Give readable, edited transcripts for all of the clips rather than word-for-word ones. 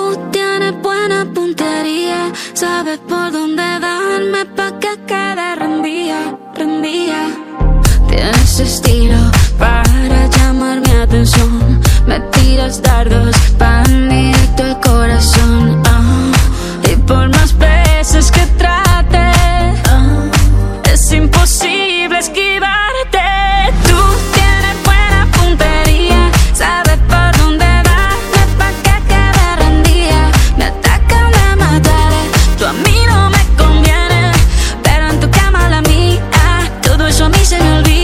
tienes buena puntería, sabes por dónde darme pa' que quede rendida, rendida. Tienes estilo para llamar mi atención, me tiras dardos pan directo al corazón. Y por más veces que trate, es imposible esquivarte. Tú tienes buena puntería, sabes por dónde darme pa' que quede rendida. Me atacan de matar, tú a mí no me conviene, pero en tu cama la mía, todo eso a mí se me olvida.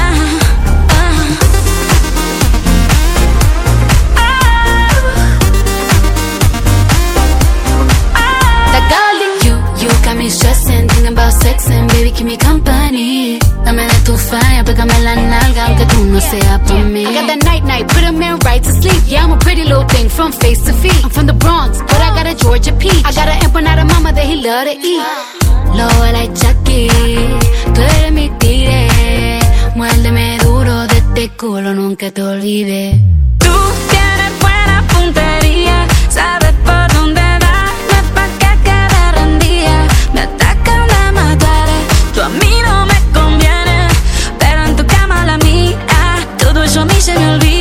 Stressing, thinking about sexing, baby, keep me company. Dame de tu falla, pégame la nalga, aunque tú no seas pa' mí. I got that night, put a man right to sleep. Yeah, I'm a pretty little thing from face to feet. I'm from the Bronx, but I got a Georgia peach. I got an empanada mama that he love to eat. Low like Chucky, tú eres mi tigre. Muérdeme duro de este culo, nunca te olvides. Tú tienes buena puntería, sabes por dónde darme pa' que quede rendida. Me atacan de matar, tú a mí no me conviene, pero en tu cama la mía, todo eso a mí se me olvida.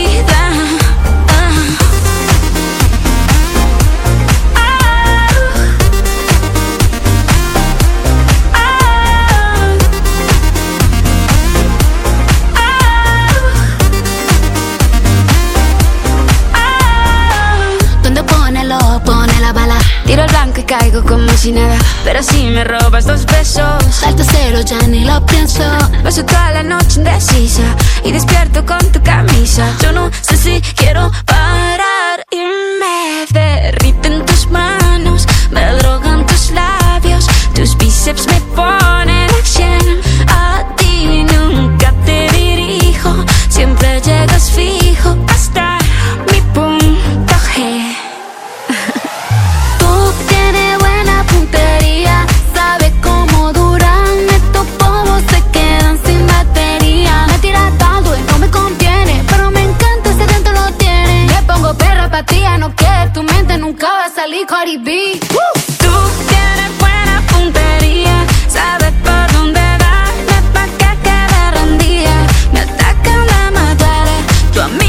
Pone la bala, tiro el blanco y caigo como si nada, pero si me robas 2 besos, salto cero, ya ni lo pienso. Paso toda la noche indecisa y despierto con tu camisa. Yo no sé si quiero parar y me derriten tus manos, me drogan tus labios, tus bíceps me ponen al 100. A ti nunca te dirijo, siempre llegas fijo hasta mi punto G. Sabe cómo duran estos bobos, se quedan sin batería. Me tira todo y no me conviene, pero me encanta ese dentro lo tiene. Me pongo perra pa' ti, no que tu mente nunca va a salir Cardi B. Tú tienes buena puntería, sabes por dónde darme pa' que quede rendida. Me atacan de matar, tú a mí